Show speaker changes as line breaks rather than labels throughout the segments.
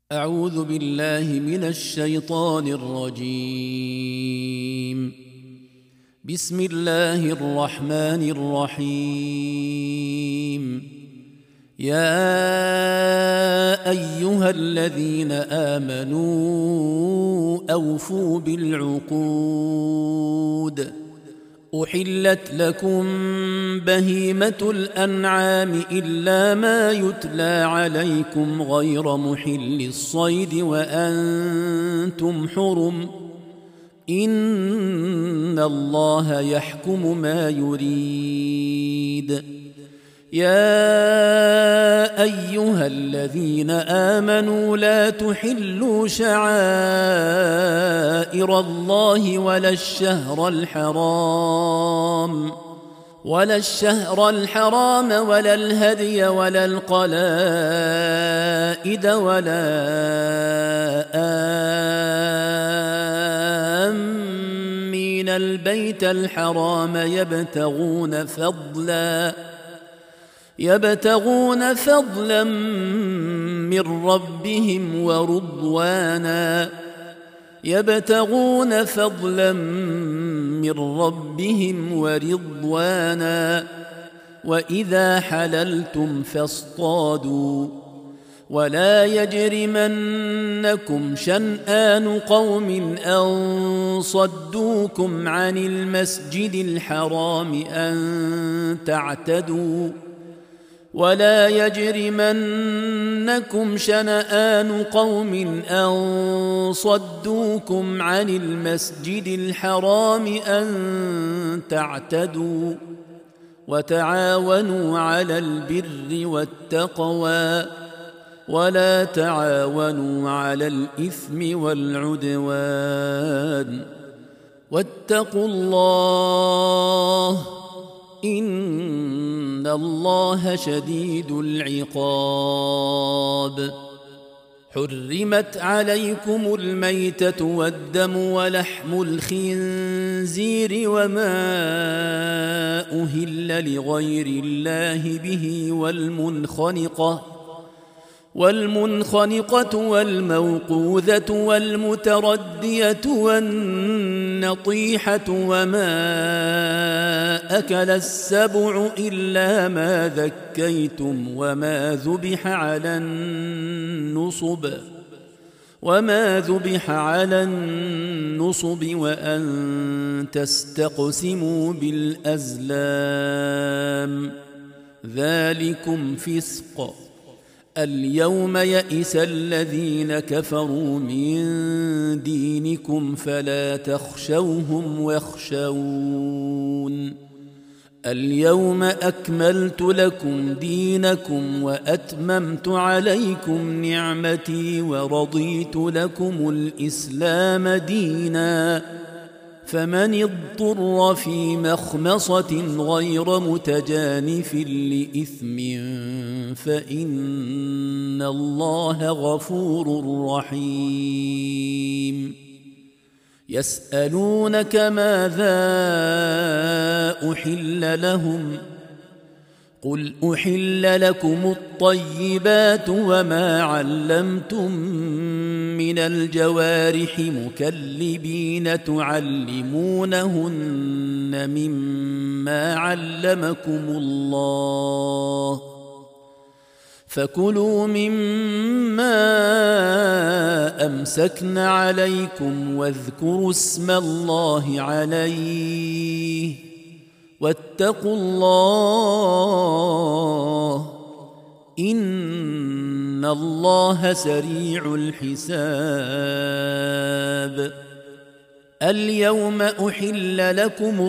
أعوذ بالله من الشيطان الرجيم. بسم الله الرحمن الرحيم. يا أيها الذين آمنوا أوفوا بالعقود. أحلت لكم بهيمة الأنعام إلا ما يتلى عليكم غير محل الصيد وأنتم حرم، إن الله يحكم ما يريد. يا أيها الذين آمنوا لا تحلوا شعائر الله ولا الشهر الحرام ولا الهدي ولا القلائد ولا آمين البيت الحرام يبتغون فضلا من ربهم ورضوانا وإذا حللتم فاصطادوا ولا يجرمنكم شنآن قوم أن صدوكم عن المسجد الحرام أن تعتدوا وتعاونوا على البر والتقوى ولا تعاونوا على الإثم والعدوان واتقوا الله إن الله شديد العقاب. حرمت عليكم الميتة والدم ولحم الخنزير وما أهل لغير الله به والمنخنقة والموقوذة والمتردية والنطيحة وما أكل السبع إلا ما ذكيتم وما ذبح على النصب وأن تستقسموا بالأزلام ذلكم فسق. اليوم يئس الذين كفروا من دينكم فلا تخشوهم واخشون. اليوم أكملت لكم دينكم وأتممت عليكم نعمتي ورضيت لكم الإسلام دينا، فمن اضطر في مخمصة غير متجانف لإثم فإن الله غفور رحيم. يسألونك ماذا أحل لهم قل أحل لكم الطيبات وما علمتم من الجوارح مكلبين تعلمونهن مما علمكم الله، فكلوا مما أمسكن عليكم واذكروا اسم الله عليه واتقوا الله إن الله سريع الحساب. اليوم أحل لكم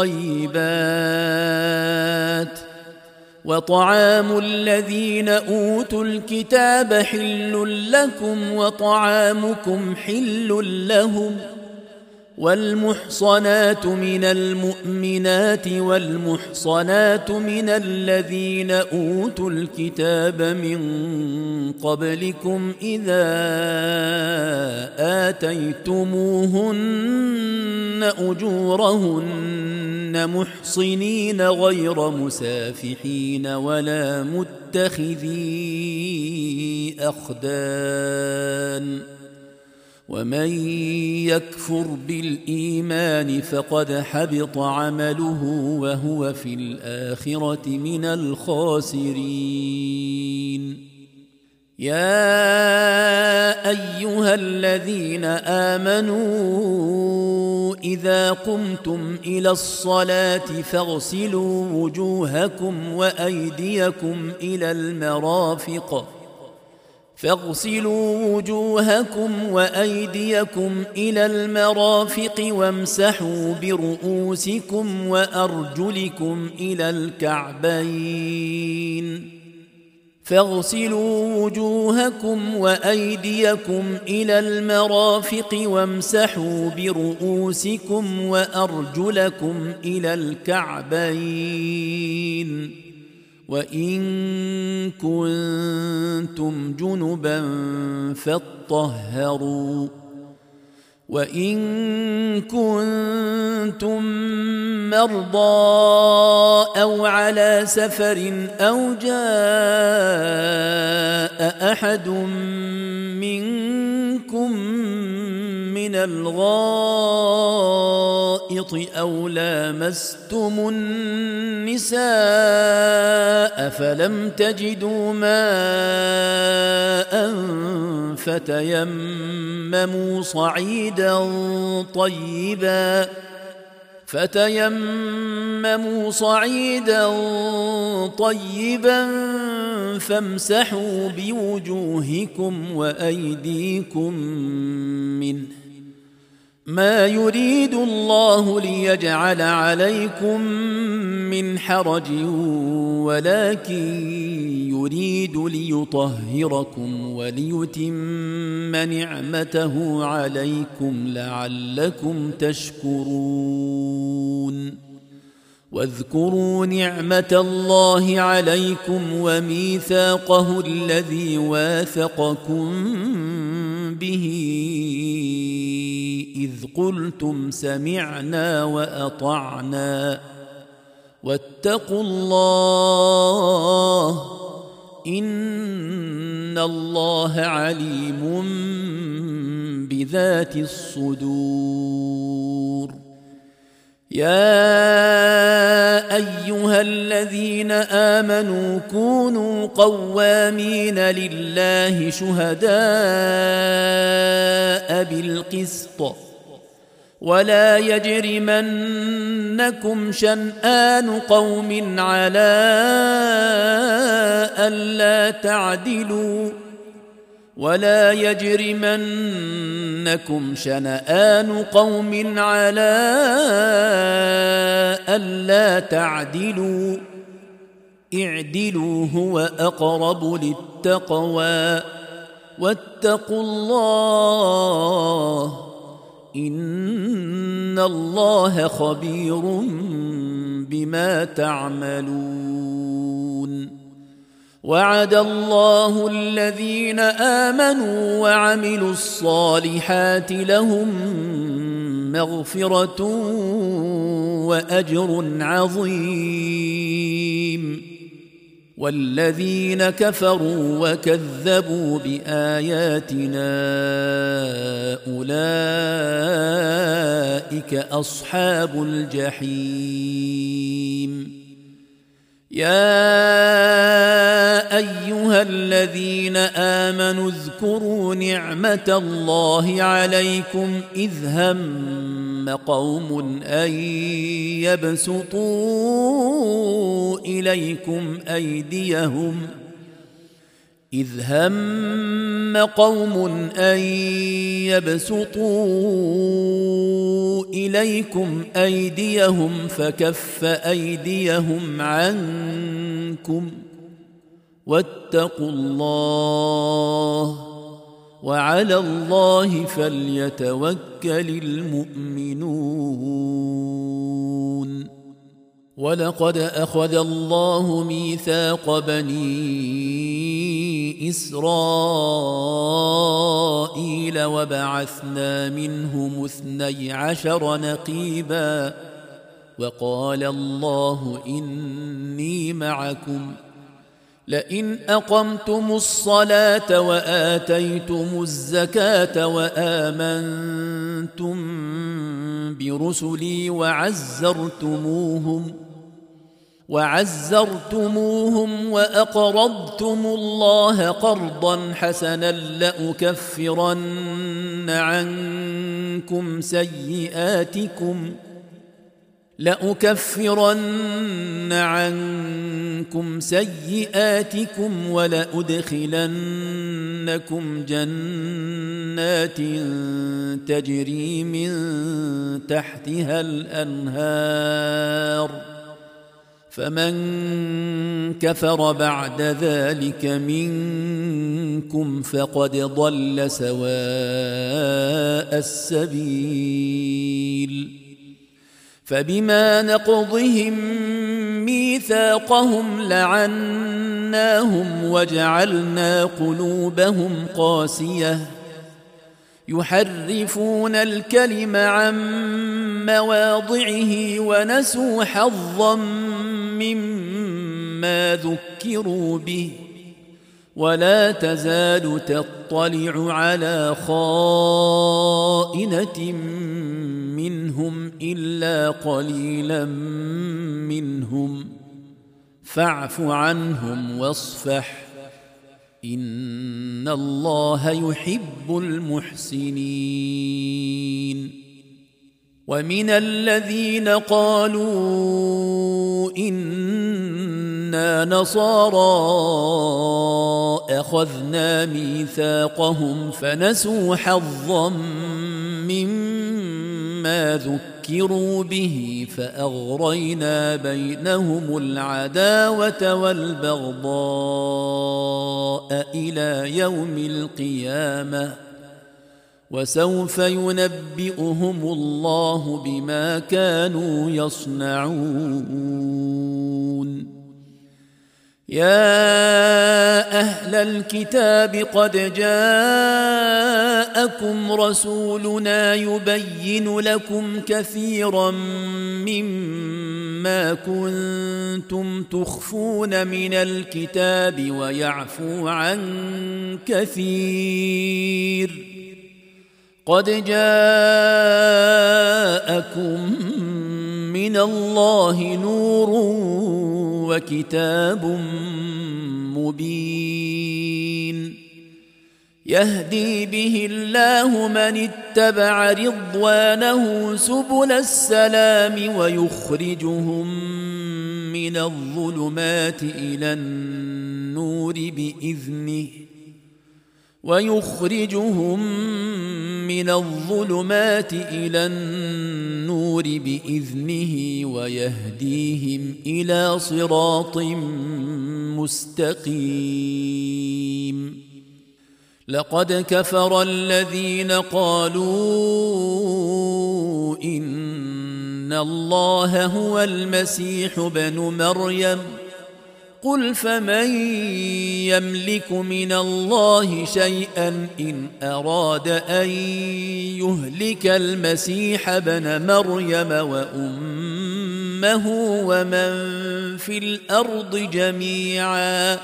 الطيبات وطعام الذين أوتوا الكتاب حل لكم وطعامكم حل لهم، والمحصنات من المؤمنات والمحصنات من الذين أوتوا الكتاب من قبلكم إذا آتيتموهن أجورهن تمسكوهن محصنين غير مسافحين ولا متخذي أخدان ومن يكفر بالإيمان فقد حبط عمله وهو في الآخرة من الخاسرين. يا أيها الذين آمنوا إذا قمتم إلى الصلاة فاغسلوا وجوهكم وأيديكم إلى المرافق وامسحوا برؤوسكم وأرجلكم إلى الكعبين فاغسلوا وجوهكم وأيديكم إلى المرافق وامسحوا برؤوسكم وأرجلكم إلى الكعبين وإن كنتم جنبا فاطهروا وإن كنتم مرضى أو على سفر أو جاء أحد منكم من الغائط أو لامستم النساء فلم تجدوا ماء فتيمموا صعيدا طيبا فامسحوا بوجوهكم وأيديكم منه ما يريد الله ليجعل عليكم من حرج ولكن يريد ليطهركم وليتم نعمته عليكم لعلكم تشكرون. واذكروا نعمة الله عليكم وميثاقه الذي واثقكم به إذ قلتم سمعنا وأطعنا واتقوا الله إن الله عليم بذات الصدور. يا أيها الذين آمنوا كونوا قوامين لله شهداء بالقسط ولا يجرمنكم شنآن قوم على ألا تعدلوا ولا يجرمنكم شنآن قوم على ألا تعدلوا اعدلوا هو أقرب للتقوى واتقوا الله إن الله خبير بما تعملون. وعد الله الذين آمنوا وعملوا الصالحات لهم مغفرة وأجر عظيم والذين كفروا وكذبوا بآياتنا أولئك أصحاب الجحيم. يا أيها الذين آمنوا اذكروا نعمة الله عليكم إذ هم قوم أن يبسطوا إليكم أيديهم فكف أيديهم عنكم واتقوا الله وعلى الله فليتوكل المؤمنون. ولقد أخذ الله ميثاق بني إسرائيل وبعثنا منهم 12 نقيبا وقال الله إني معكم لئن أقمتم الصلاة وآتيتم الزكاة وآمنتم برسلي وعزرتموهم وأقرضتم الله قرضا حسنا لأكفرن عنكم سيئاتكم ولأدخلنكم جنات تجري من تحتها الأنهار فمن كفر بعد ذلك منكم فقد ضل سواء السبيل فبما نقضهم ميثاقهم لعناهم وجعلنا قلوبهم قاسية يحرفون الكلم عن مواضعه ونسوا حظا مما ذكروا به ولا تزال تطلع على خائنة منهم إلا قليلا منهم فاعف عنهم واصفح إن الله يحب المحسنين ومن الذين قالوا إنا نصارى أخذنا ميثاقهم فنسوا حظا مما ذكروا به فأغرينا بينهم العداوة والبغضاء إلى يوم القيامة وسوف ينبئهم الله بما كانوا يصنعون يا أهل الكتاب قد جاءكم رسولنا يبين لكم كثيرا مما كنتم تخفون من الكتاب ويعفو عن كثير قد جاءكم من الله نور وكتاب مبين يهدي به الله من اتبع رضوانه سبل السلام ويخرجهم من الظلمات إلى النور بإذنه ويهديهم إلى صراط مستقيم لقد كفر الذين قالوا إن الله هو المسيح ابن مريم قل فمن يملك من الله شيئا إن أراد أن يهلك المسيح ابن مريم وأمه ومن في الأرض جميعا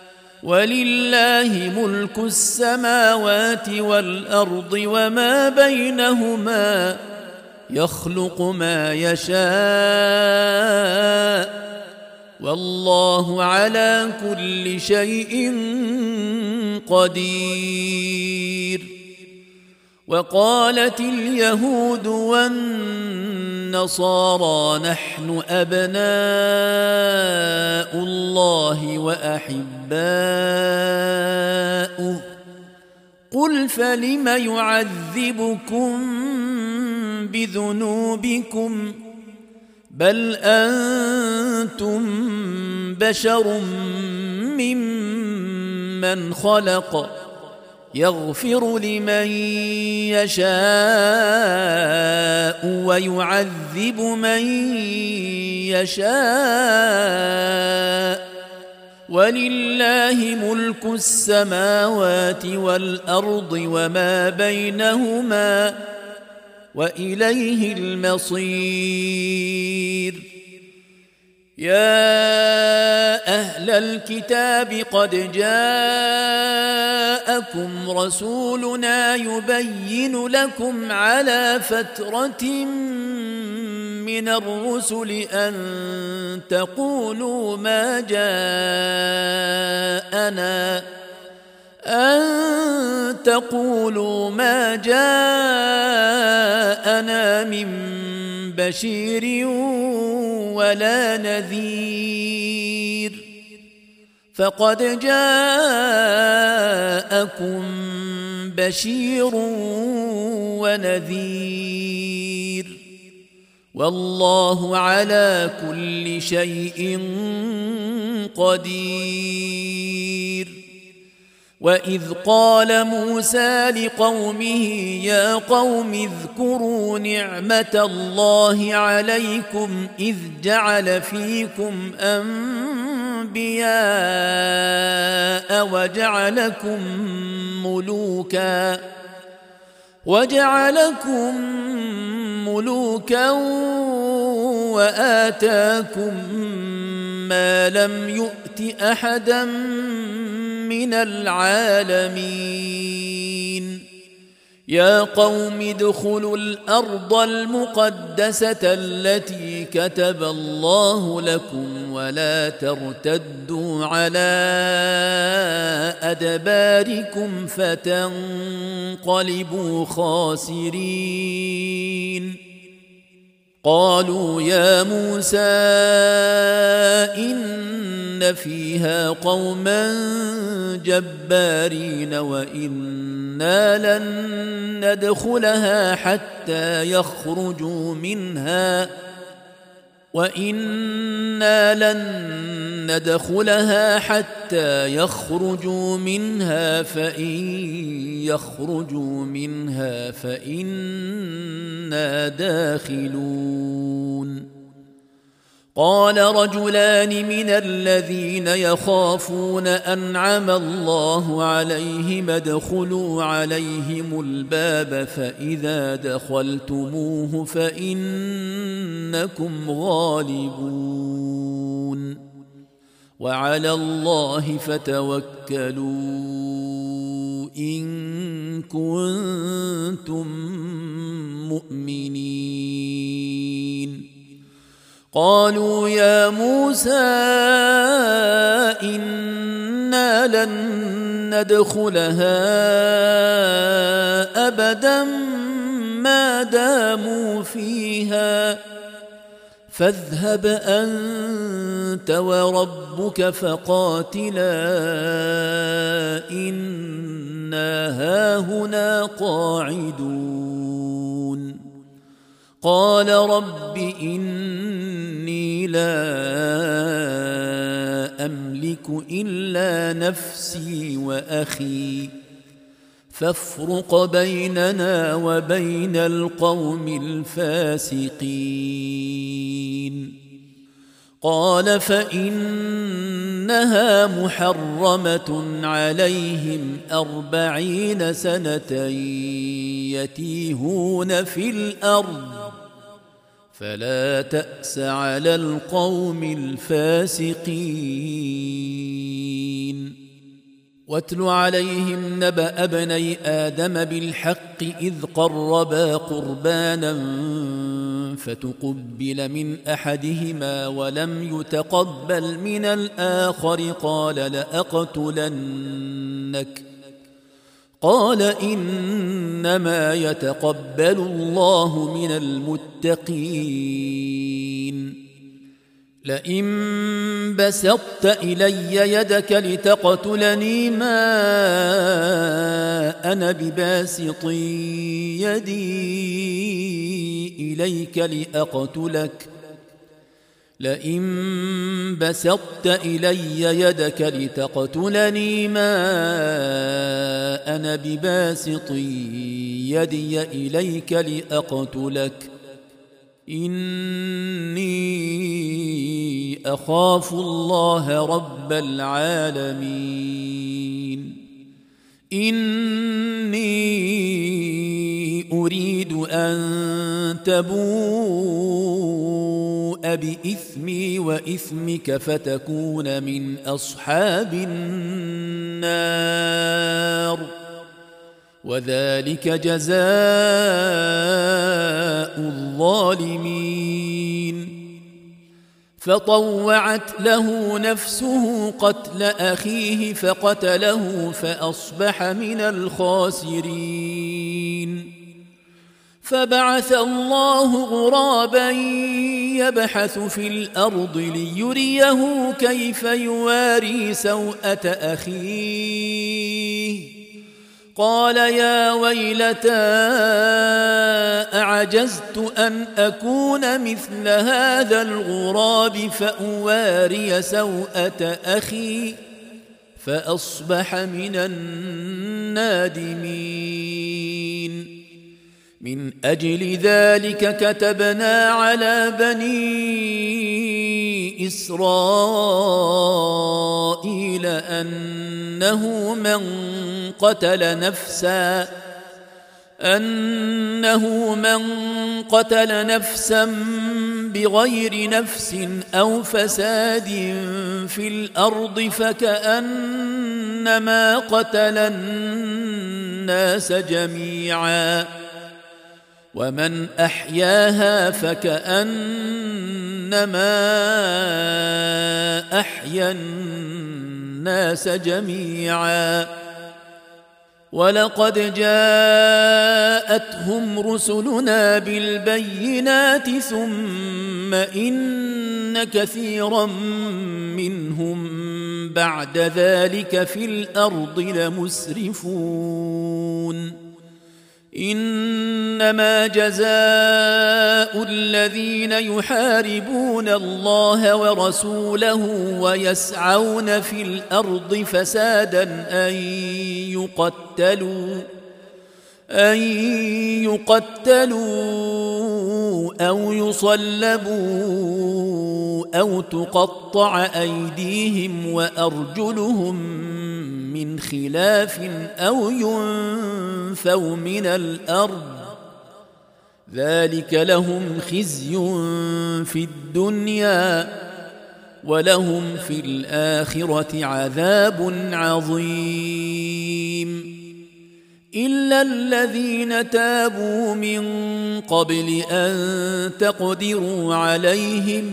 ولله ملك السماوات والأرض وما بينهما يخلق ما يشاء والله على كل شيء قدير وقالت اليهود والنصارى نحن أبناء الله وأحباؤه قل فلم يعذبكم بذنوبكم بل أنتم بشر ممن خلق يغفر لمن يشاء ويعذب من يشاء ولله ملك السماوات والأرض وما بينهما وإليه المصير. يا أهل الكتاب قد جاءكم رسولنا يبين لكم على فترة من الرسل أن تقولوا ما جاءنا من بشير ولا نذير، فقد جاءكم بشير ونذير، والله على كل شيء قدير. وإذ قال موسى لقومه يا قوم اذكروا نعمة الله عليكم إذ جعل فيكم أنبياء وجعلكم ملوكا وآتاكم ما لم يؤت أحدا من العالمين. يا قوم ادخلوا الأرض المقدسة التي كتب الله لكم ولا ترتدوا على أدباركم فتنقلبوا خاسرين. قالوا يا موسى إن فيها قوما جبارين وإنا لن ندخلها حتى يخرجوا منها فإن يخرجوا منها فإنا داخلون. قال رجلان من الذين يخافون أنعم الله عليهم ادخلوا عليهم الباب فإذا دخلتموه فإنكم غالبون وعلى الله فتوكلوا إن كنتم مؤمنين. قالوا يا موسى إنا لن ندخلها أبدا ما داموا فيها فاذهب أنت وربك فقاتلا إنا هاهنا قاعدون. قال رب إني لا أملك إلا نفسي وأخي فافرق بيننا وبين القوم الفاسقين. قال فإنها محرمة عليهم 40 سنة يتيهون في الأرض فلا تأس على القوم الفاسقين. واتل عليهم نبأ ابني آدم بالحق إذ قربا قربانا فتقبل من أحدهما ولم يتقبل من الآخر قال لأقتلنك قال إنما يتقبل الله من المتقين. لئن بسطت إلي يدك لتقتلني ما أنا بباسط يدي إليك لأقتلك إني أخاف الله رب العالمين. إني أريد أن تبوء بإثمي وإثمك فتكون من أصحاب النار وذلك جزاء الظالمين فطوعت له نفسه قتل أخيه فقتله فأصبح من الخاسرين فبعث الله غرابا يبحث في الأرض ليريه كيف يواري سوءة أخيه قال يا ويلتى أعجزت أن أكون مثل هذا الغراب فأواري سوءة أخي فأصبح من النادمين من أجل ذلك كتبنا على بني إسرائيل أنه من قتل نفسا بغير نفس أو فساد في الأرض فكأنما قتل الناس جميعا ومن أحياها فكأنما أحيا الناس جميعا ولقد جاءتهم رسلنا بالبينات ثم إن كثيرا منهم بعد ذلك في الأرض لمسرفون إنما جزاء الذين يحاربون الله ورسوله ويسعون في الأرض فسادا أن يقتلوا أو يصلبوا أو تقطع أيديهم وأرجلهم من خلاف أو ينفوا من الأرض ذلك لهم خزي في الدنيا ولهم في الآخرة عذاب عظيم إلا الذين تابوا من قبل أن تقدروا عليهم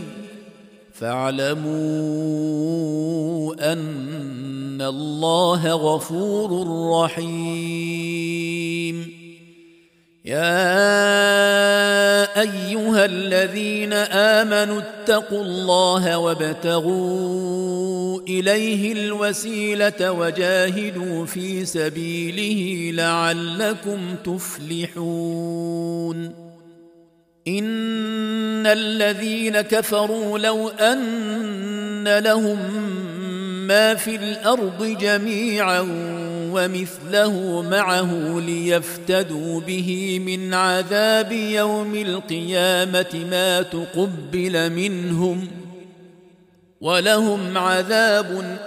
فاعلموا أن الله غفور رحيم يا أيها الذين آمنوا اتقوا الله وابتغوا إليه الوسيلة وجاهدوا في سبيله لعلكم تفلحون إن الذين كفروا لو أن لهم ما في الأرض جميعا ومثله معه ليفتدوا به من عذاب يوم القيامة ما تقبل منهم ولهم عذاب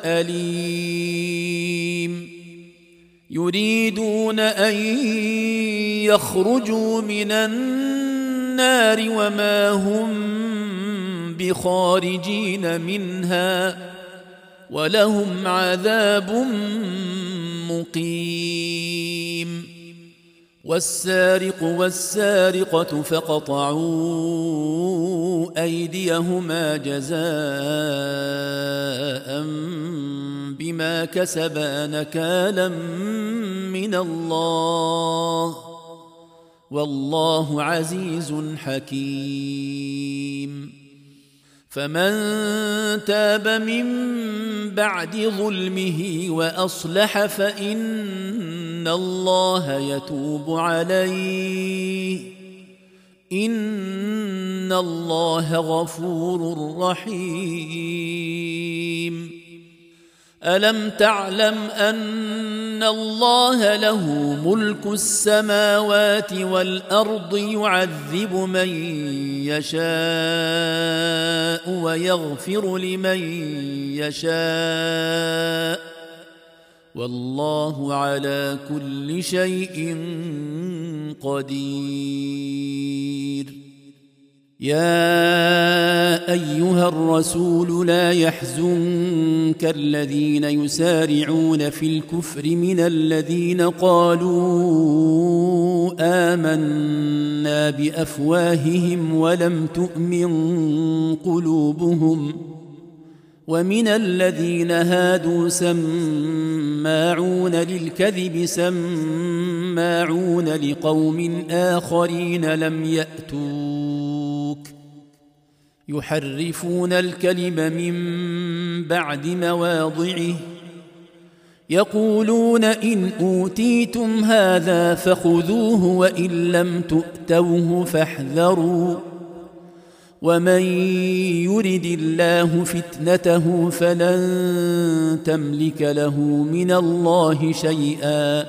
أليم يريدون أن يخرجوا من النار وما هم بخارجين منها ولهم عذاب مقيم والسارق والسارقة فقطعوا أيديهما جزاء بما كسبا نكالا من الله والله عزيز حكيم فمن تاب من بعد ظلمه وأصلح فإن الله يتوب عليه إن الله غفور رحيم ألم تعلم أن الله له ملك السماوات والأرض يعذب من يشاء ويغفر لمن يشاء والله على كل شيء قدير. يا أيها الرسول لا يحزنك الذين يسارعون في الكفر من الذين قالوا آمنا بأفواههم ولم تؤمن قلوبهم، ومن الذين هادوا سماعون للكذب سماعون لقوم آخرين لم يأتوك يحرفون الكلم من بعد مواضعه، يقولون إن أوتيتم هذا فخذوه وإن لم تؤتوه فاحذروا، ومن يرد الله فتنته فلن تملك له من الله شيئا.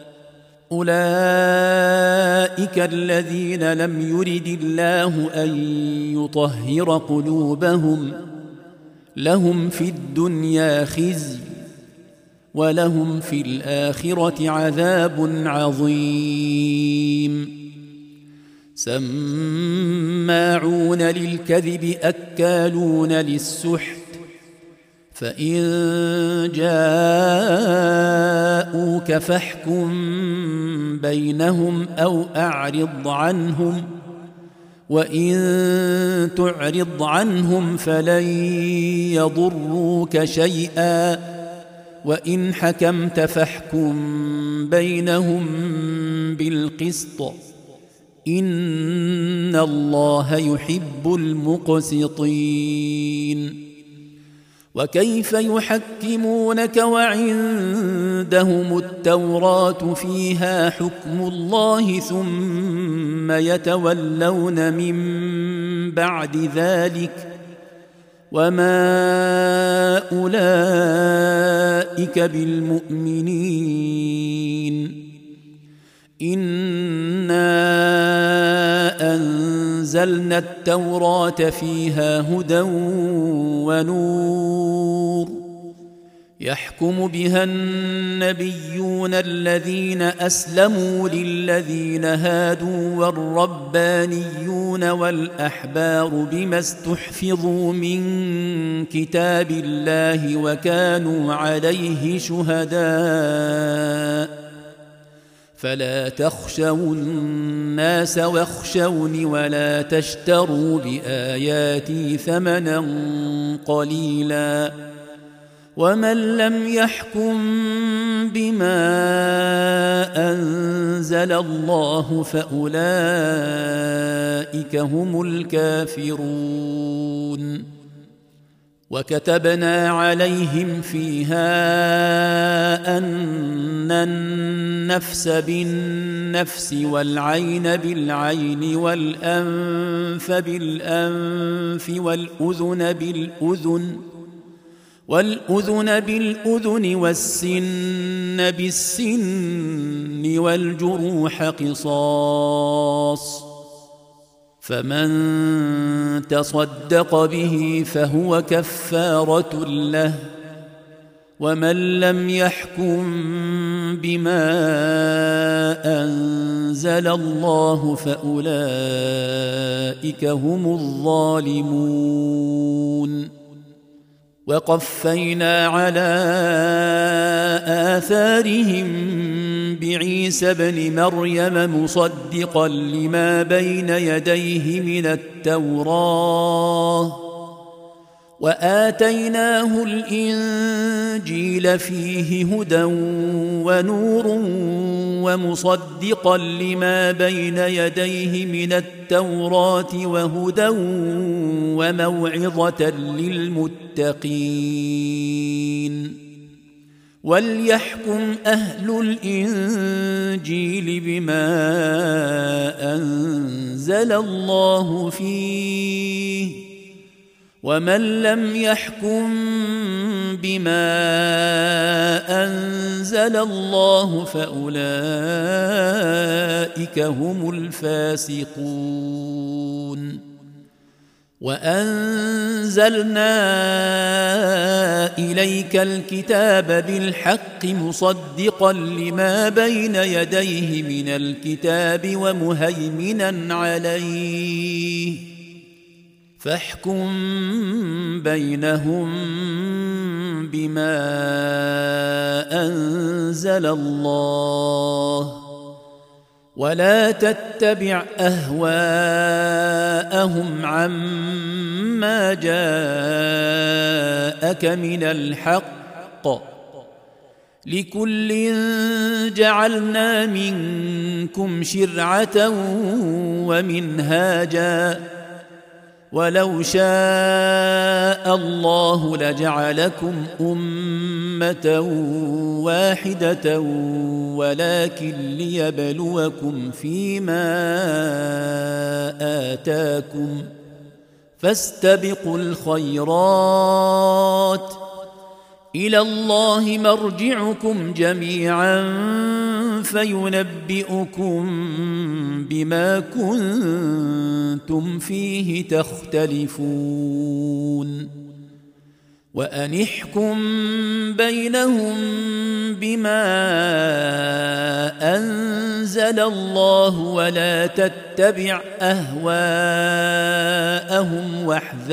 أولئك الذين لم يرد الله أن يطهر قلوبهم، لهم في الدنيا خزي ولهم في الآخرة عذاب عظيم. سماعون للكذب أكالون للسحت، فإن جاءوك فاحكم بينهم أو أعرض عنهم، وإن تعرض عنهم فلن يضروك شيئا، وإن حكمت فاحكم بينهم بالقسط، إن الله يحب المقسطين. وكيف يحكمونك وعندهم التوراة فيها حكم الله ثم يتولون من بعد ذلك، وما أولئك بالمؤمنين. إنا أنزلنا التوراة فيها هدى ونور، يحكم بها النبيون الذين أسلموا للذين هادوا والربانيون والأحبار بما استحفظوا من كتاب الله وكانوا عليه شهداء، فلا تخشوا الناس واخشوني ولا تشتروا بآياتي ثمنا قليلا، ومن لم يحكم بما أنزل الله فأولئك هم الكافرون. وكتبنا عليهم فيها أن النفس بالنفس والعين بالعين والأنف بالأنف والأذن بالأذن والسن بالسن والجروح قصاص، فمن تصدق به فهو كفارة له، ومن لم يحكم بما أنزل الله فأولئك هم الظالمون. وقفينا على آثارهم بعيسى ابن مريم مصدقا لما بين يديه من التوراة، وآتيناه الإنجيل فيه هدى ونور ومصدقا لما بين يديه من التوراة وهدى وموعظة للمتقين. وليحكم أهل الإنجيل بما أنزل الله فيه، ومن لم يحكم بما أنزل الله فأولئك هم الفاسقون. وأنزلنا إليك الكتاب بالحق مصدقا لما بين يديه من الكتاب ومهيمنا عليه فاحكم بينهم بما أنزل الله ولا تتبع أهواءهم عما جاءك من الحق لكل جعلنا منكم شرعة ومنهاجا ولو شاء الله لجعلكم أمة واحدة ولكن ليبلوكم فيما آتاكم فاستبقوا الخيرات إلى الله مرجعكم جميعا فينبئكم بما كنتم فيه تختلفون وأن احكم بينهم بما أنزل الله ولا تتبع أهواءهم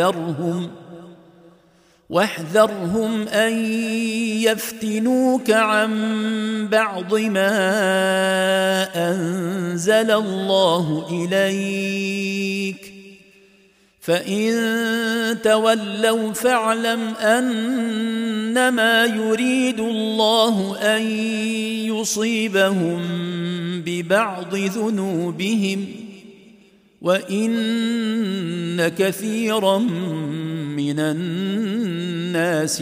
واحذرهم أن يفتنوك عن بعض ما أنزل الله إليك فإن تولوا فاعلم أنما يريد الله أن يصيبهم ببعض ذنوبهم وإن كثيرا من الناس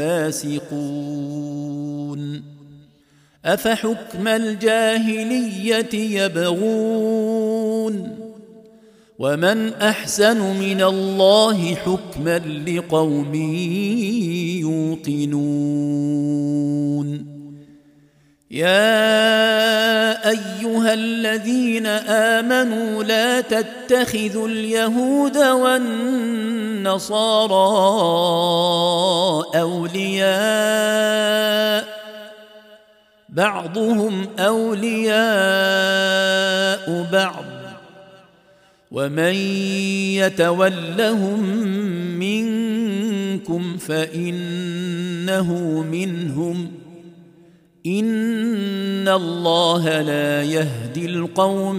لفاسقون أفحكم الجاهلية يبغون ومن أحسن من الله حكما لقوم يوقنون يا أيها الذين آمنوا لا تتخذوا اليهود والنصارى أولياء بعضهم أولياء بعض ومن يتولهم منكم فإنه منهم إن الله لا يهدي القوم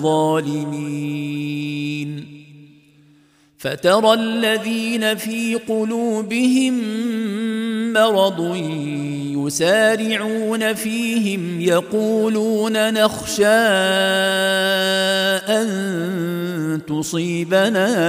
الظالمين فترى الذين في قلوبهم مرض يسارعون فيهم يقولون نخشى أن تصيبنا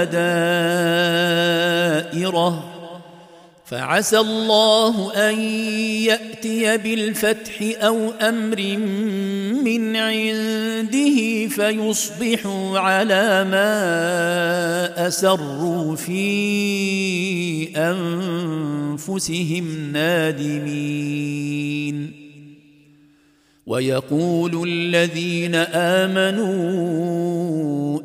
دائرة فعسى الله أن يأتي بالفتح أو أمر من عنده فيصبحوا على ما أسروا في أنفسهم نادمين ويقول الذين آمنوا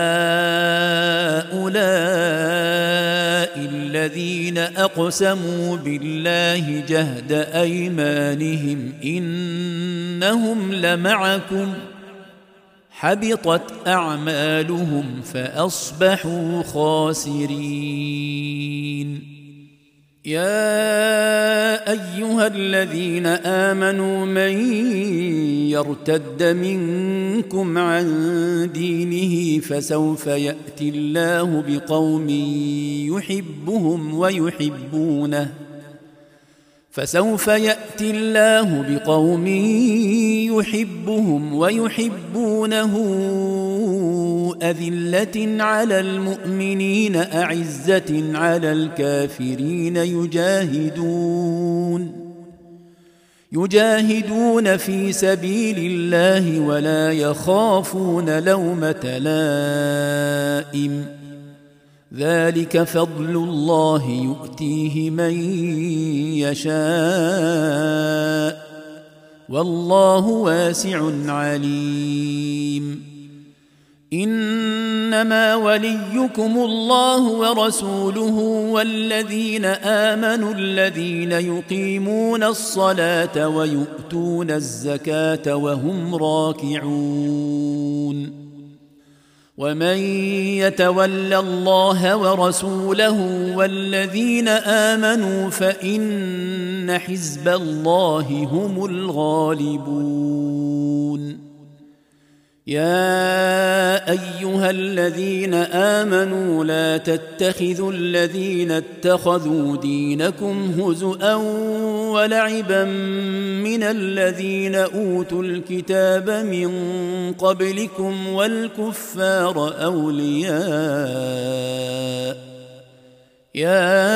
أهؤلاء الذين أقسموا بالله جهد أيمانهم إنهم لمعكم حبطت أعمالهم فأصبحوا خاسرين يا أيها الذين آمنوا من يرتد منكم عن دينه فسوف يأتي الله بقوم يحبهم ويحبونه أذلة على المؤمنين أعزة على الكافرين يجاهدون في سبيل الله ولا يخافون لومة لائم ذلك فضل الله يؤتيه من يشاء والله واسع عليم إنما وليكم الله ورسوله والذين آمنوا الذين يقيمون الصلاة ويؤتون الزكاة وهم راكعون ومن يتول الله ورسوله والذين آمنوا فإن حزب الله هم الغالبون يا أيها الذين آمنوا لا تتخذوا الذين اتخذوا دينكم هزؤا ولعبا من الذين أوتوا الكتاب من قبلكم والكفار أولياء يا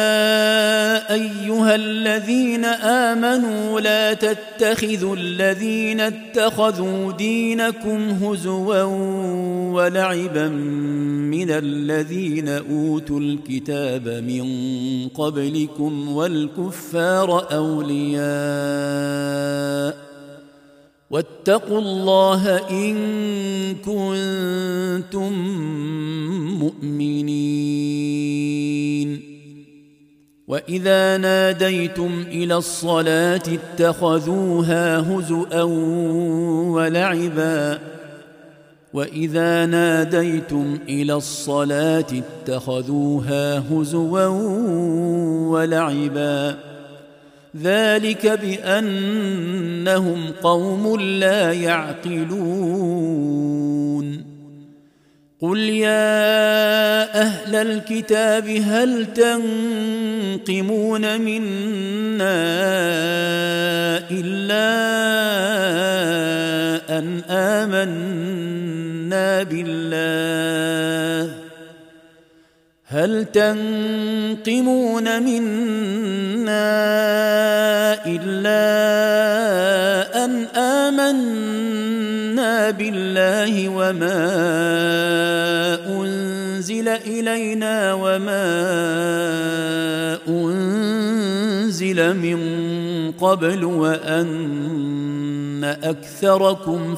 أيها الذين آمنوا لا تتخذوا الذين اتخذوا دينكم هزوا ولعبا من الذين أوتوا الكتاب من قبلكم والكفار أولياء واتقوا الله إن كنتم مؤمنين وإذا ناديتم إلى الصلاة اتخذوها هزؤا ولعبا وإذا ناديتم إلى الصلاة اتخذوها هزوا ولعبا ذلك بأنهم قوم لا يعقلون قل يا أهل الكتاب هل تنقمون منا إلا أن آمنا بالله هل تنقمون منا إلا أن آمنا بالله وما أنزل إلينا وما أنزل من قبل وأن أكثركم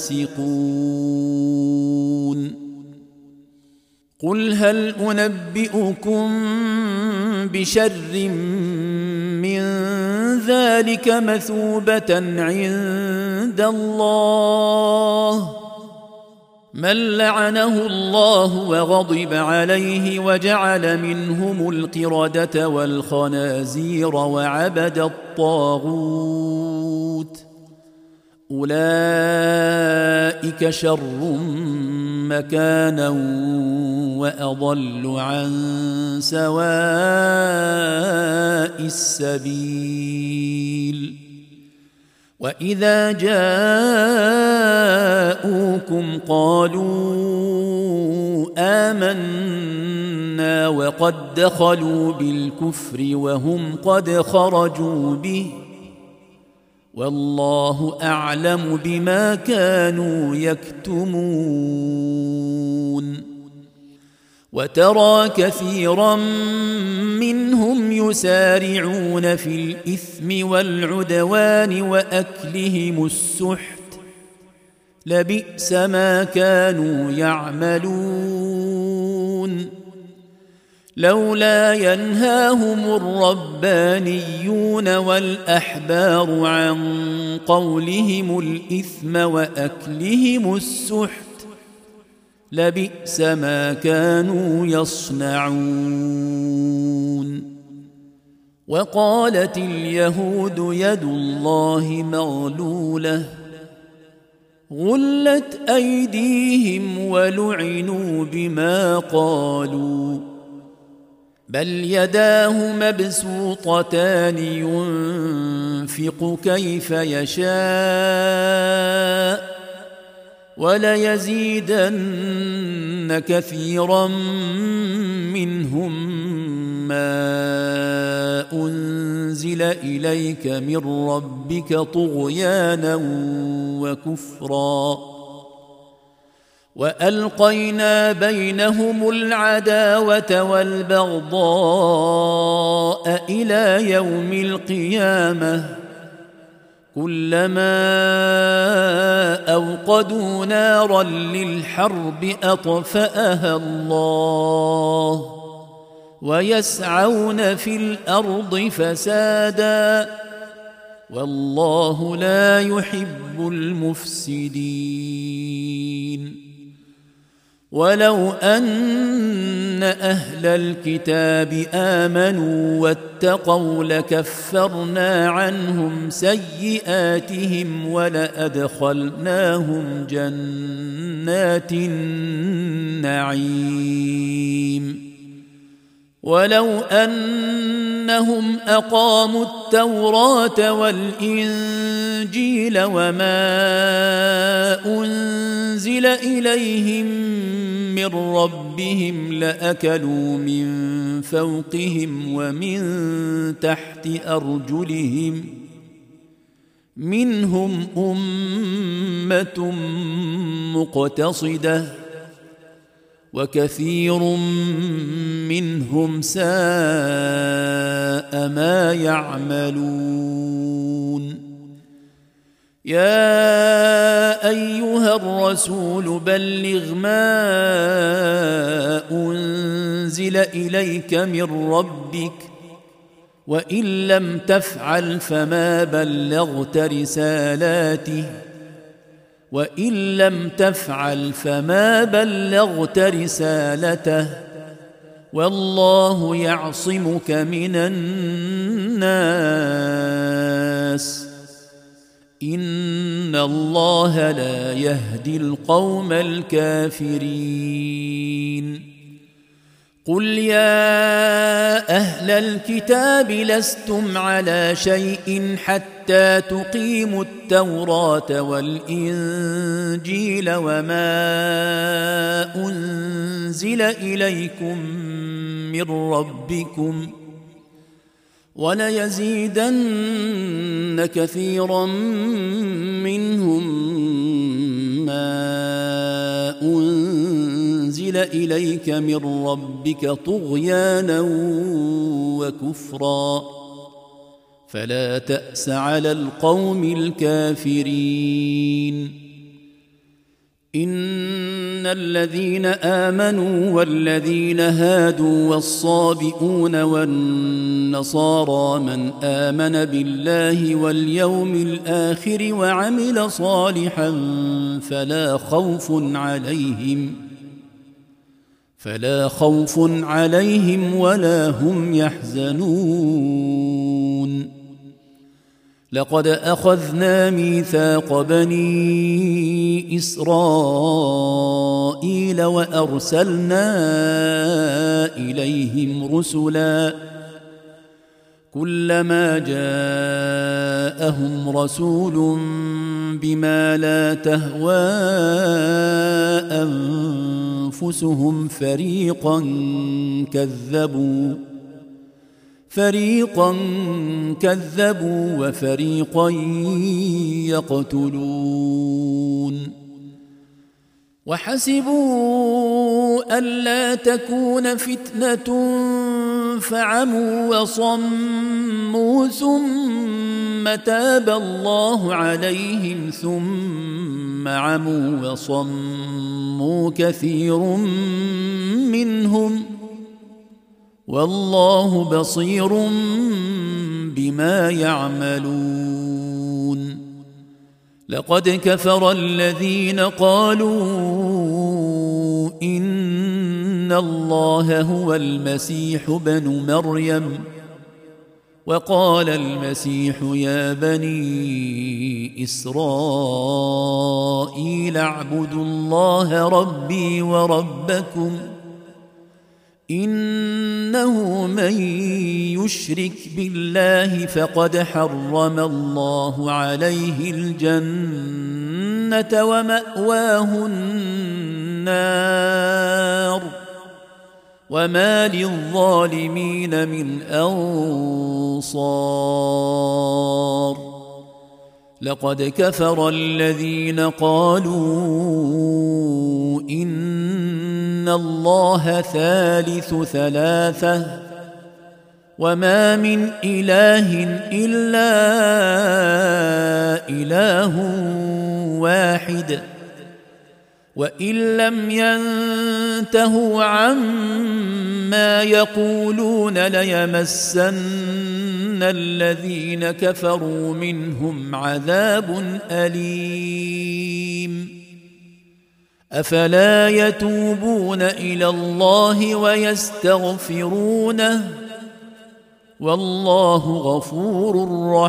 فاسقون قل هل أنبئكم بشر من ذلك مثوبة عند الله من لعنه الله وغضب عليه وجعل منهم القردة والخنازير وعبد الطاغوت أولئك شر مكانا وأضل عن سواء السبيل وإذا جاءوكم قالوا آمنا وقد دخلوا بالكفر وهم قد خرجوا به والله أعلم بما كانوا يكتمون وترى كثيرا منهم يسارعون في الإثم والعدوان وأكلهم السحت لبئس ما كانوا يعملون لولا ينهاهم الربانيون والأحبار عن قولهم الإثم وأكلهم السحت لبئس ما كانوا يصنعون وقالت اليهود يد الله مغلولة غلت أيديهم ولعنوا بما قالوا بل يداه مبسوطتان ينفق كيف يشاء وليزيدن كثيرا منهم ما أنزل إليك من ربك طغيانا وكفرا وألقينا بينهم العداوة والبغضاء إلى يوم القيامة كلما أوقدوا نارا للحرب أطفأها الله ويسعون في الأرض فسادا والله لا يحب المفسدين ولو أن أهل الكتاب آمنوا واتقوا لكفرنا عنهم سيئاتهم ولأدخلناهم جنات النعيم ولو أنهم أقاموا التوراة والإنجيل وما أنزل إليهم من ربهم لأكلوا من فوقهم ومن تحت أرجلهم منهم أمة مقتصدة وكثير منهم ساء ما يعملون يا أيها الرسول بلغ ما أنزل إليك من ربك وإن لم تفعل فما بلغت رسالاته وإن لم تفعل فما بلغت رسالته والله يعصمك من الناس إن الله لا يهدي القوم الكافرين قل يا أهل الكتاب لستم على شيء حتى تقيموا التوراة والإنجيل وما أنزل إليكم من ربكم وليزيدن كثيرا منهم ما أنزل إليك من ربك طغيانا وكفرا فلا تأس على القوم الكافرين إن الذين آمنوا والذين هادوا والصابئون والنصارى من آمن بالله واليوم الآخر وعمل صالحا فلا خوف عليهم ولا هم يحزنون لقد أخذنا ميثاق بني إسرائيل وأرسلنا إليهم رسلا كلما جاءهم رسول بما لا تهوى أنفسهم فريقا كذبوا وفريقا يقتلون وحسبوا ألا تكون فتنة فعموا وصموا ثم تاب الله عليهم ثم عموا وصموا كثير منهم والله بصير بما يعملون لقد كفر الذين قالوا إن الله هو المسيح بن مريم وقال المسيح يا بني إسرائيل اعبدوا الله ربي وربكم إنه من يشرك بالله فقد حرم الله عليه الجنة ومأواه النار وما للظالمين من أنصار لقد كفر الذين قالوا إن الله ثالث ثلاثة وما من إله إلا إله واحد وإن لم ينتهوا عما يقولون ليمسن الذين كفروا منهم عذاب أليم أفلا يتوبون إلى الله ويستغفرونه والله غفور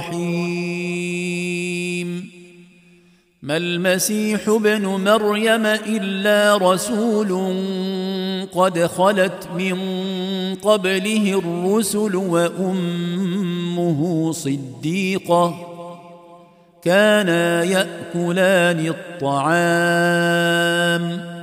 رحيم ما المسيح ابن مريم إلا رسول قد خلت من قبله الرسل وأمه صديقة كانا يأكلان الطعام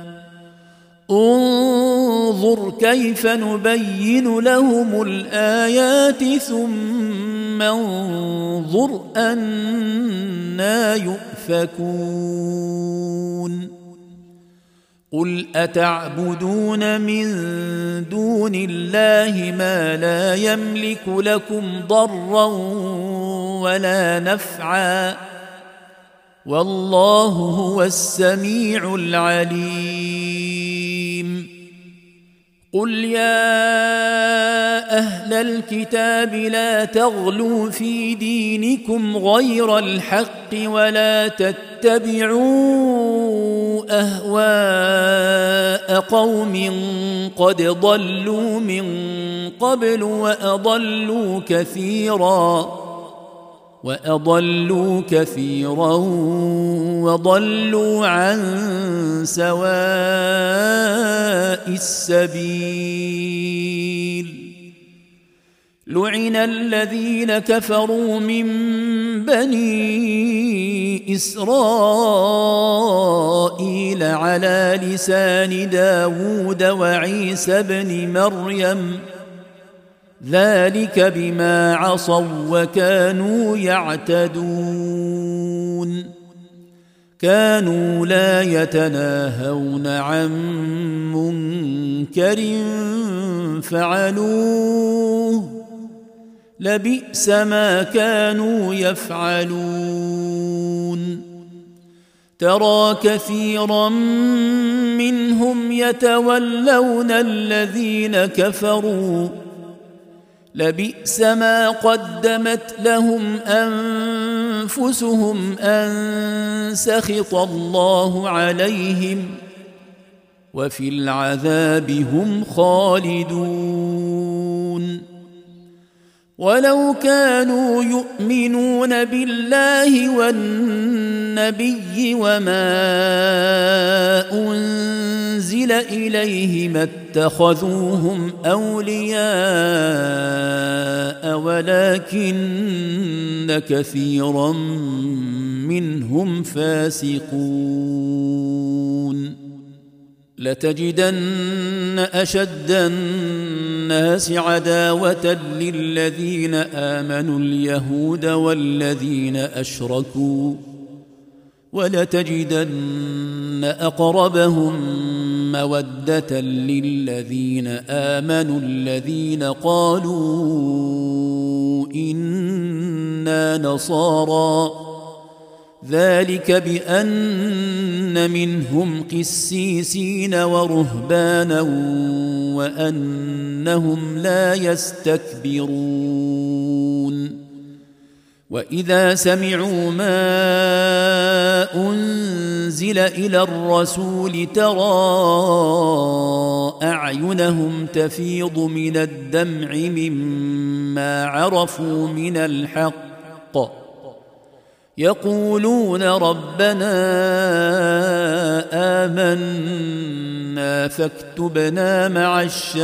انظر كيف نبين لهم الآيات ثم انظر أنى يؤفكون قل أتعبدون من دون الله ما لا يملك لكم ضرا ولا نفعا والله هو السميع العليم قل يا أهل الكتاب لا تغلوا في دينكم غير الحق ولا تتبعوا أهواء قوم قد ضلوا من قبل وأضلوا كثيرا وضلوا عن سواء السبيل لعن الذين كفروا من بني إسرائيل على لسان داود وعيسى بن مريم ذلك بما عصوا وكانوا يعتدون كانوا لا يتناهون عن منكر فعلوه لبئس ما كانوا يفعلون ترى كثيرا منهم يتولون الذين كفروا لبئس ما قدمت لهم أنفسهم أن سخط الله عليهم وفي العذاب هم خالدون ولو كانوا يؤمنون بالله والنبي وما أنزل إليه ما اتخذوهم أولياء ولكن كثيرا منهم فاسقون لتجدن أشد الناس عداوة للذين آمنوا اليهود والذين أشركوا ولتجدن أقربهم مودة للذين آمنوا الذين قالوا إنا نصارى ذلك بأن منهم قسيسين ورهبانا وأنهم لا يستكبرون وإذا سمعوا ما أنزل إلى الرسول ترى أعينهم تفيض من الدمع مما عرفوا من الحق يقولون ربنا آمنا فاكتبنا مع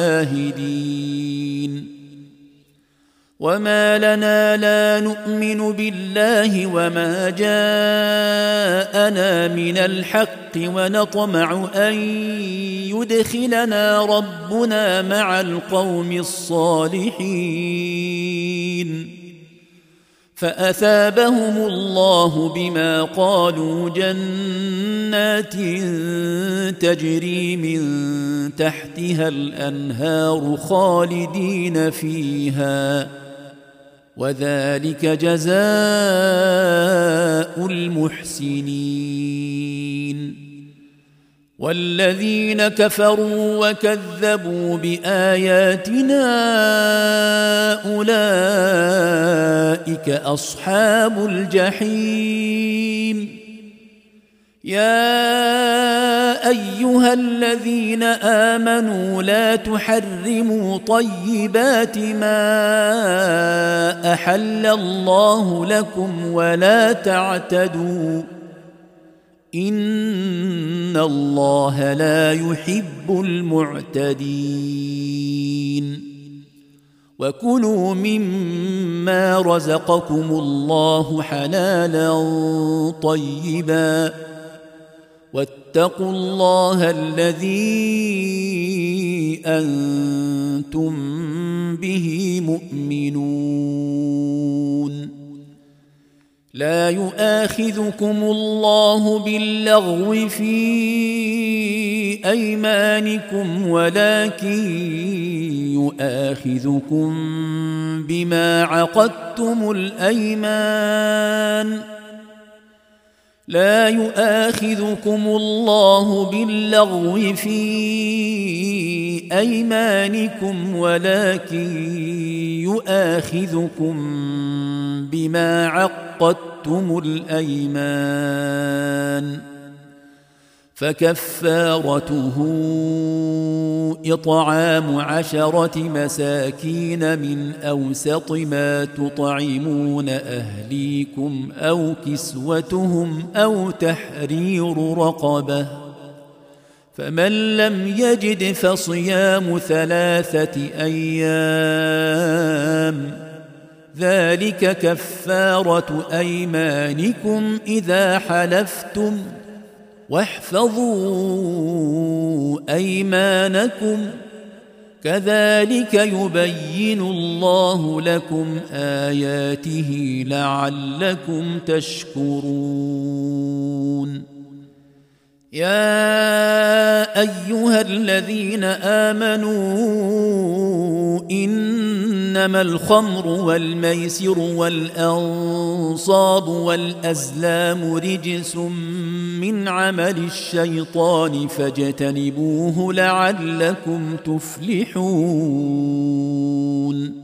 الشاهدين وما لنا لا نؤمن بالله وما جاءنا من الحق ونطمع أن يدخلنا ربنا مع القوم الصالحين فأثابهم الله بما قالوا جنات تجري من تحتها الأنهار خالدين فيها وذلك جزاء المحسنين. والذين كفروا وكذبوا بآياتنا أولئك أصحاب الجحيم. يا أيها الذين آمنوا لا تحرموا طيبات ما أحل الله لكم ولا تعتدوا إن الله لا يحب المعتدين. وكلوا مما رزقكم الله حلالا طيبا واتقوا الله الذي أنتم به مؤمنون. لا يؤاخذكم الله باللغو في أيمانكم ولكن يؤاخذكم بما عقدتم الأيمان. لا يؤاخذكم الله باللغو في أيمانكم ولكن يؤاخذكم بما عقدتم الأيمان. فكفارته إطعام 10 مساكين من أوسط ما تطعمون أهليكم أو كسوتهم أو تحرير رقبة. فمن لم يجد فصيام 3 أيام ذلك كفارة أيمانكم إذا حلفتم واحفظوا أيمانكم كذلك يبين الله لكم آياته لعلكم تشكرون. يا أيها الذين آمنوا إنما الخمر والميسر والأنصاب والأزلام رجس من عمل الشيطان فاجتنبوه لعلكم تفلحون.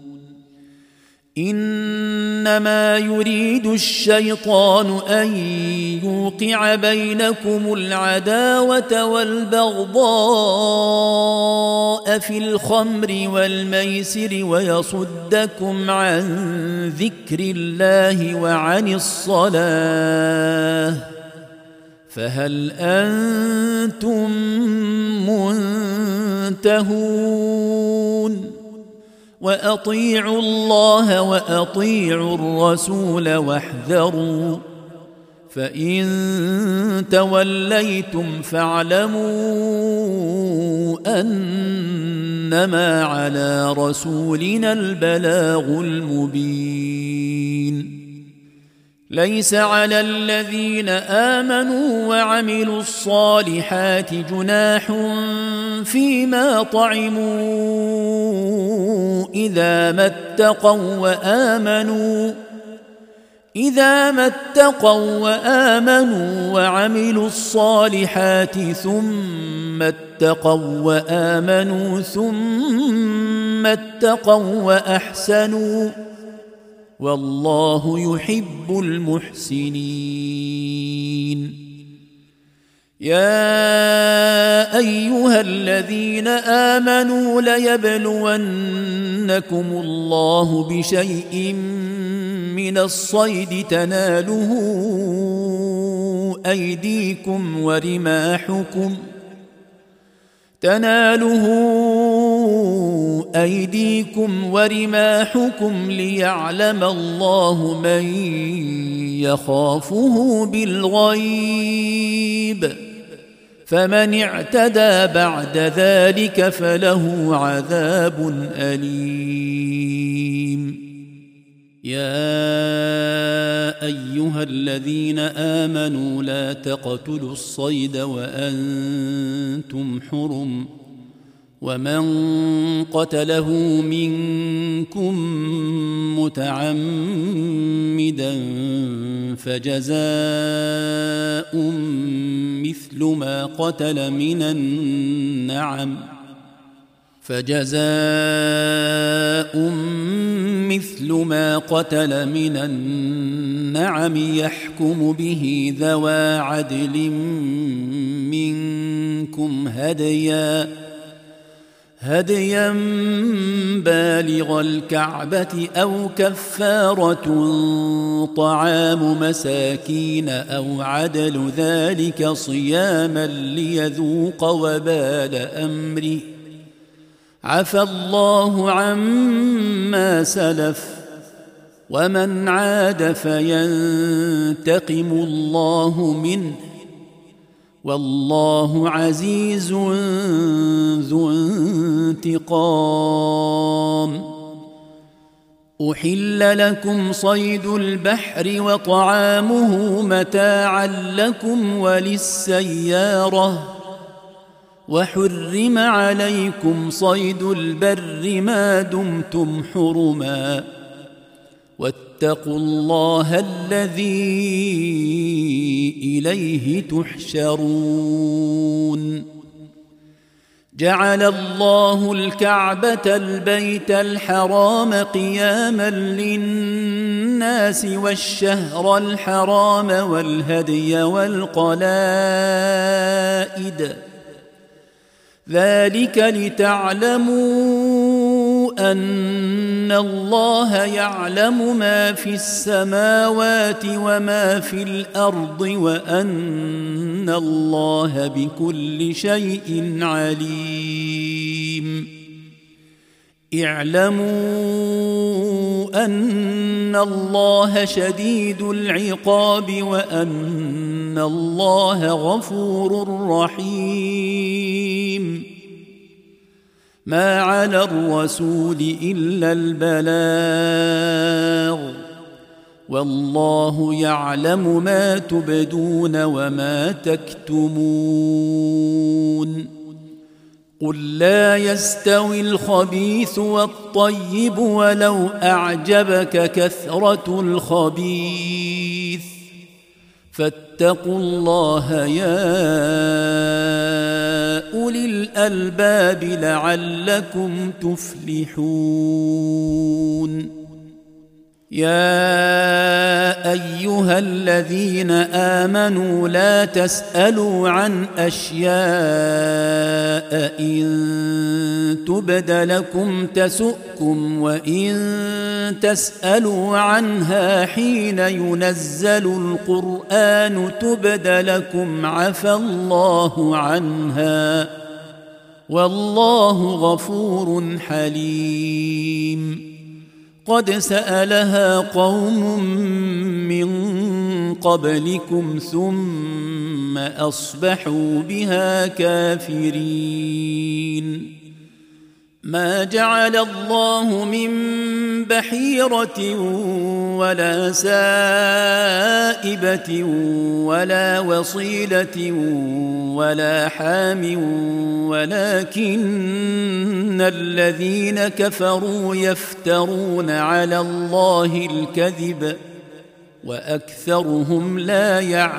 إنما يريد الشيطان أن يوقع بينكم العداوة والبغضاء في الخمر والميسر ويصدكم عن ذكر الله وعن الصلاة فهل أنتم منتهون؟ وأطيعوا الله وأطيعوا الرسول واحذروا فإن توليتم فاعلموا أنما على رسولنا البلاغ المبين. ليس على الذين آمنوا وعملوا الصالحات جناح فيما طعموا إذا ما اتقوا وآمنوا وعملوا الصالحات ثم اتقوا وآمنوا ثم اتقوا وأحسنوا والله يحب المحسنين. يا أيها الذين آمنوا ليبلونكم الله بشيء من الصيد تناله أيديكم ورماحكم ليعلم الله من يخافه بالغيب فمن اعتدى بعد ذلك فله عذاب أليم. يا أيها الذين آمنوا لا تقتلوا الصيد وأنتم حرم ومن قتله منكم متعمدا فجزاء مثل ما قتل من النعم يحكم به ذوى عدل منكم هديا بالغ الكعبة أو كفارة طعام مساكين أو عدل ذلك صياما ليذوق وبال أمره عفى الله عما سلف ومن عاد فينتقم الله منه والله عزيز ذو انتقام. أحل لكم صيد البحر وطعامه متاعا لكم وللسيارة وحرم عليكم صيد البر ما دمتم حرما واتقوا الله الذي إليه تحشرون. جعل الله الكعبة البيت الحرام قياما للناس والشهر الحرام والهدي والقلائد ذلك لتعلموا أن الله يعلم ما في السماوات وما في الأرض وأن الله بكل شيء عليم. اعلموا أن الله شديد العقاب وأن الله غفور رحيم. ما على الرسول إلا البلاغ والله يعلم ما تبدون وما تكتمون. قل لا يستوي الخبيث والطيب ولو أعجبك كثرة الخبيث فاتقوا الله يا أولي الألباب لعلكم تفلحون. يا أيها الذين آمنوا لا تسألوا عن أشياء إن تبد لكم تسؤكم وإن تسألوا عنها حين ينزل القرآن تبد لكم عفى الله عنها والله غفور حليم. قد سألها قوم من قبلكم ثم أصبحوا بها كافرين. ما جعل الله من بحيرة ولا سائبة ولا وصيلة ولا حام ولكن الذين كفروا يفترون على الله الكذب وأكثرهم لا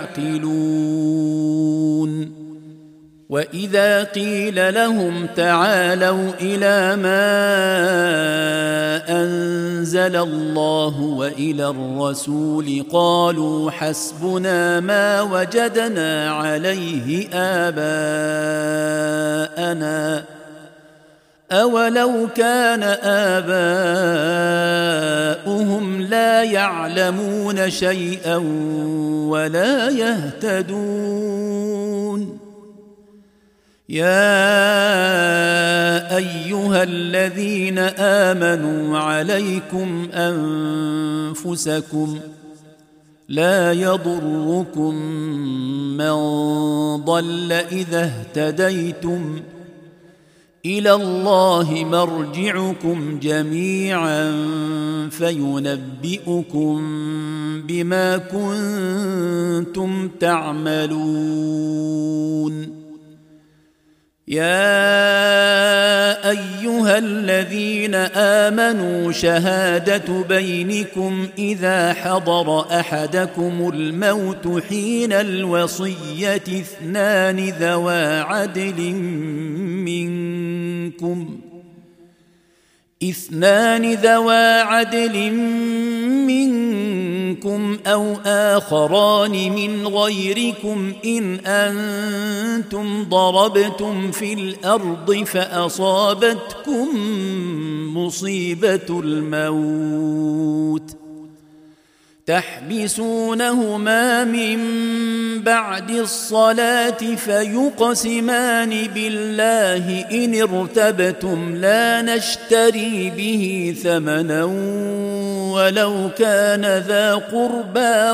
يعقلون. وإذا قيل لهم تعالوا إلى ما أنزل الله وإلى الرسول قالوا حسبنا ما وجدنا عليه آباءنا أولو كان آباؤهم لا يعلمون شيئا ولا يهتدون. يا أيها الذين آمنوا عليكم أنفسكم لا يضركم من ضل إذا اهتديتم إلى الله مرجعكم جميعا فينبئكم بما كنتم تعملون. يا أيها الذين آمنوا شهادة بينكم إذا حضر أحدكم الموت حين الوصية اثنان ذوى عدل منكم أو آخران من غيركم إن أنتم ضربتم في الأرض فأصابتكم مصيبة الموت تحبسونهما من بعد الصلاة فيقسمان بالله إن ارتبتم لا نشتري به ثمنا ولو كان ذا قربى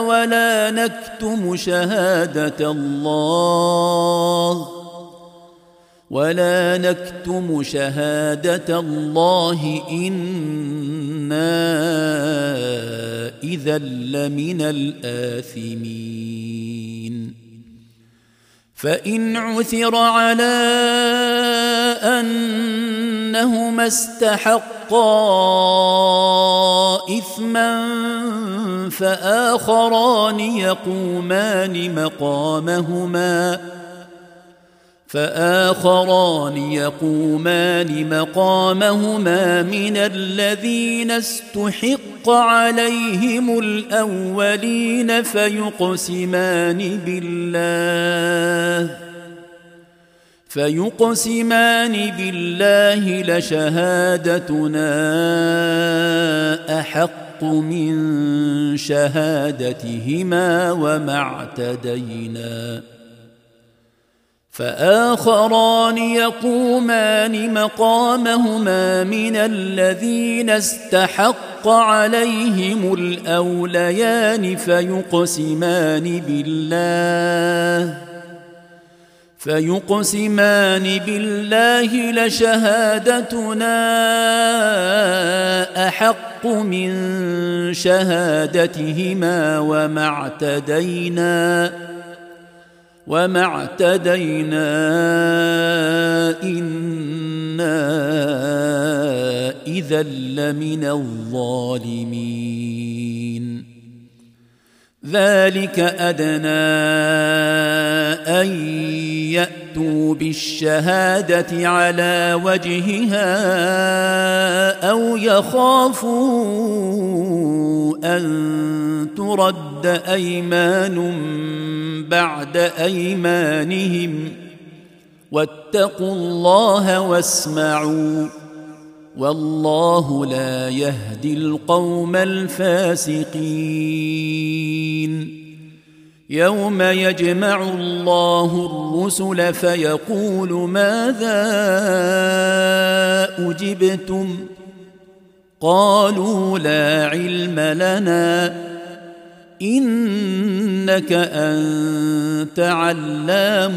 ولا نكتم شهادة الله إنا إذا لمن الآثمين. فإن عثر على أنهما استحقا إثما فآخران يقومان مقامهما من الذين استحق عليهم الأولين فيقسمان بالله لشهادتنا أحق من شهادتهما وما اعتدينا. فآخران يقومان مقامهما من الذين استحق عليهم الأوليان فيقسمان بالله لشهادتنا أحق من شهادتهما وما اعتدينا إنا إذا لمن الظالمين. ذلك أدنى أن يأتوا بالشهادة على وجهها أو يخافوا أن ترد أيمان بعد أيمانهم واتقوا الله واسمعوا والله لا يهدي القوم الفاسقين. يوم يجمع الله الرسل فيقول ماذا أجبتم قالوا لا علم لنا إنك أنت علام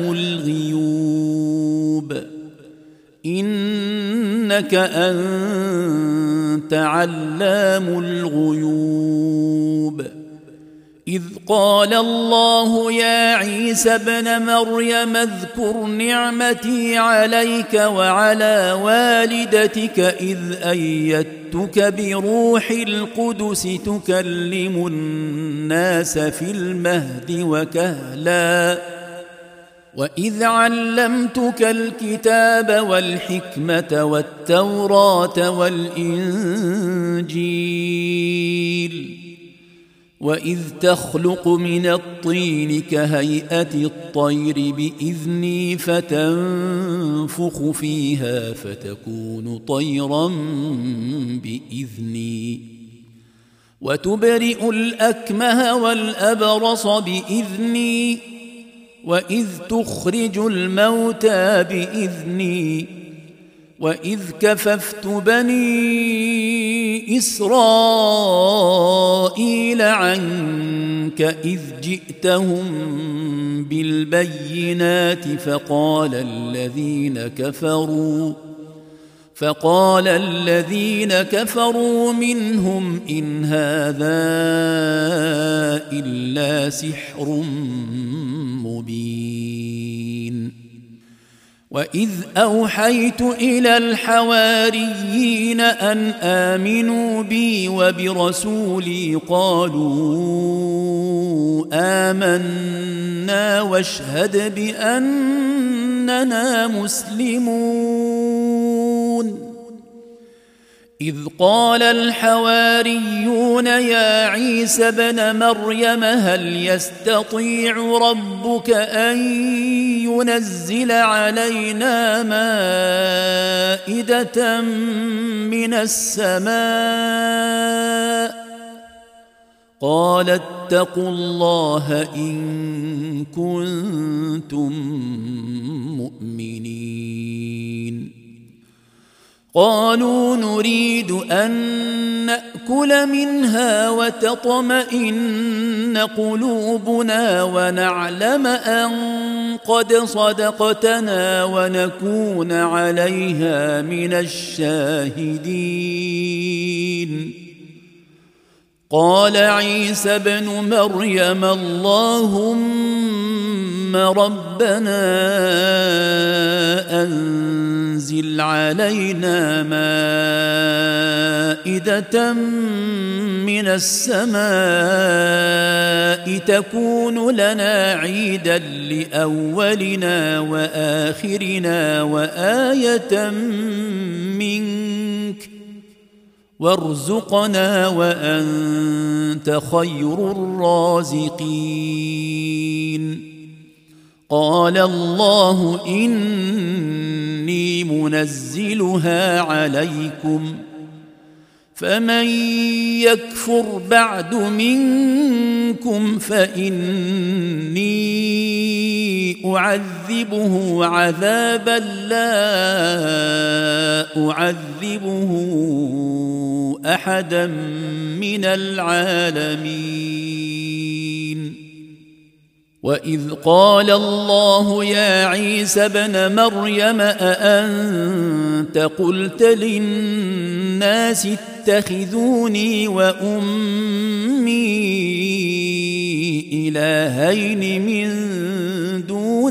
الغيوب. إذ قال الله يا عيسى ابن مريم اذكر نعمتي عليك وعلى والدتك إذ أيدتك بروح القدس تكلم الناس في المهد وكهلا وإذ علمتك الكتاب والحكمة والتوراة والإنجيل وإذ تخلق من الطين كهيئة الطير بإذني فتنفخ فيها فتكون طيرا بإذني وتبرئ الأكمه والأبرص بإذني وإذ تخرج الموتى بإذني وإذ كففت بني إسرائيل عنك إذ جئتهم بالبينات فقال الذين كفروا منهم إن هذا إلا سحر مبين. وإذ أوحيت إلى الحواريين أن آمنوا بي وبرسولي قالوا آمنا واشهد بأننا مسلمون. إذ قال الحواريون يا عيسى ابن مريم هل يستطيع ربك أن ينزل علينا مائدة من السماء؟ قال اتقوا الله إن كنتم مؤمنين. قالوا نريد أن نأكل منها وتطمئن قلوبنا ونعلم أن قد صدقتنا ونكون عليها من الشاهدين. قال عيسى ابن مريم اللهم ربنا أنزل علينا مائدة من السماء تكون لنا عيدا لأولنا وآخرنا وآية منك وارزقنا وأنت خير الرازقين. قال الله إني منزلها عليكم فمن يكفر بعد منكم فإني أعذبه عذابا لا أعذبه أحدا من العالمين. وإذ قال الله يا عيسى ابن مريم أأنت قلت للناس اتخذوني وأمي إلهين من دون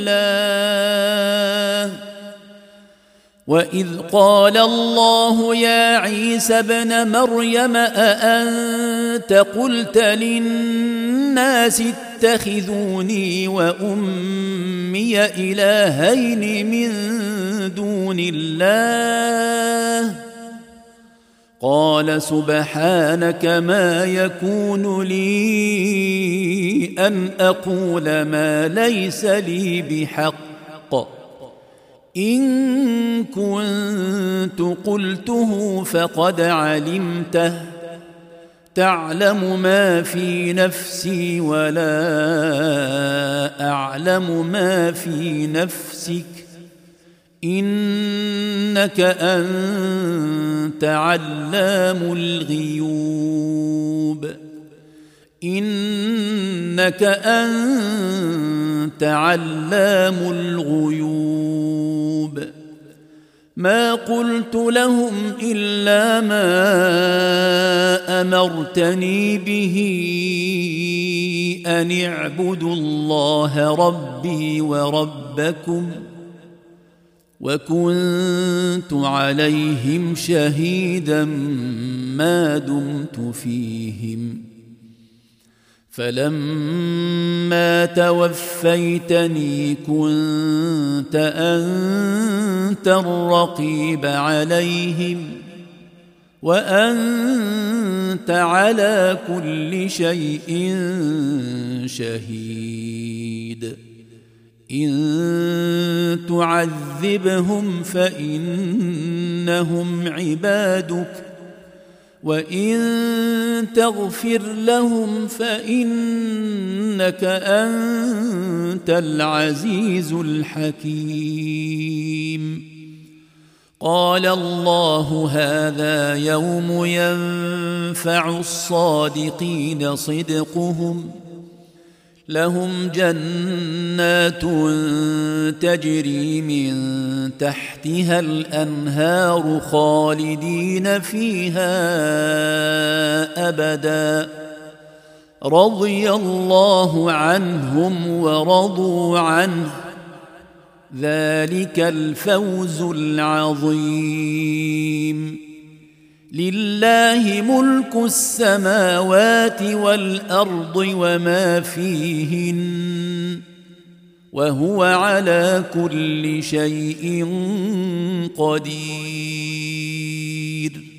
الله؟ وإذ قال الله يا عيسى ابن مريم أأنت قلت للناس اتخذوني وأمي إلهين من دون الله؟ قال سبحانك ما يكون لي أن أقول ما ليس لي بحق إن كنت قلته فقد علمته تعلم ما في نفسي ولا أعلم ما في نفسك إنك أنت علام الغيوب. إنك أنت علام الغيوب. ما قلت لهم إلا ما أمرتني به أن اعبدوا الله ربي وربكم وكنت عليهم شهيدا ما دمت فيهم. فلما توفيتني كنت أنت الرقيب عليهم وأنت على كل شيء شهيد. إن تعذبهم فإنهم عبادك وإن تغفر لهم فإنك أنت العزيز الحكيم. قال الله هذا يوم ينفع الصادقين صدقهم لهم جنات تجري من تحتها الأنهار خالدين فيها أبدا رضي الله عنهم ورضوا عنه ذلك الفوز العظيم لله ملك السماوات والأرض وما فيهن وهو على كل شيء قدير